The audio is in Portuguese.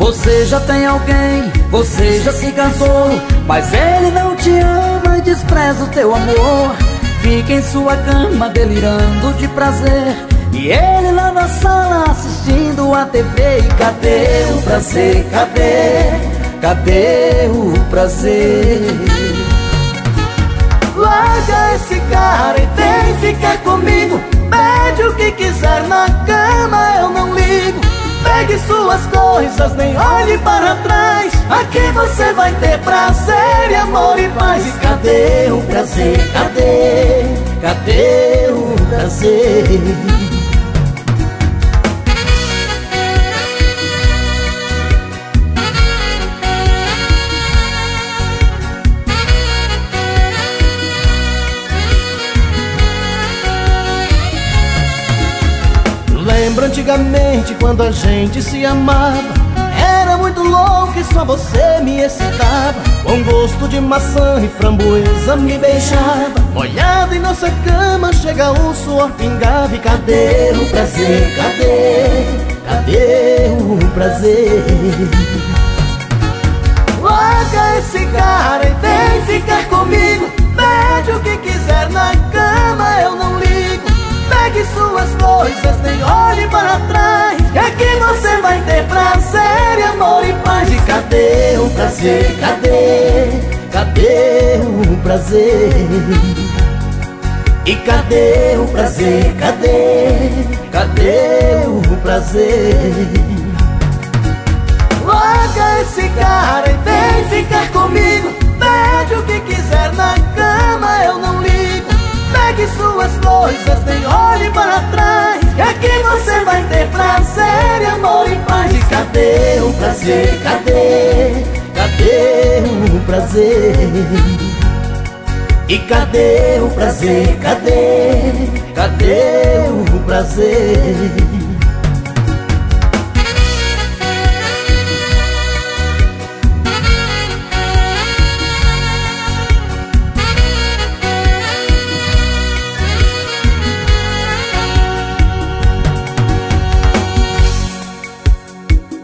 Você já tem alguém, você já se casou, mas ele não te ama e despreza o teu amor. Fica em sua cama delirando de prazer, e ele lá na sala assistindo a TV. E cadê o prazer? Cadê o prazer? Larga esse cara e vem ficar comigo. Pede o que quiser na cama, eu não ligo. Pegue suas coisas, nem olhe para trás. Aqui você vai ter prazer e amor e paz. E cadê o prazer? Cadê o prazer? Lembro antigamente quando a gente se amava, era muito louco e só você me excitava. Com gosto de maçã e framboesa me beijava. Molhado em nossa cama, chega o suor pingava. E cadê o prazer? Cadê o prazer? Larga esse cara e vem ficar comigo. Pede o que quiser na cama, eu não ligo. Pegue suas coisas, nem olhe para trás. E aqui você vai ter prazer e amor e paz. E cadê o prazer? Cadê o prazer? E cadê o prazer? Cadê o prazer? Larga esse cara e vem ficar comigo. Pede o que quiser na cama, eu não ligo. Pegue suas coisas, nem olhe para trás. E aqui você vai ter prazer e amor e paz. E cadê o prazer? Cadê o prazer? E cadê o prazer? Cadê o prazer?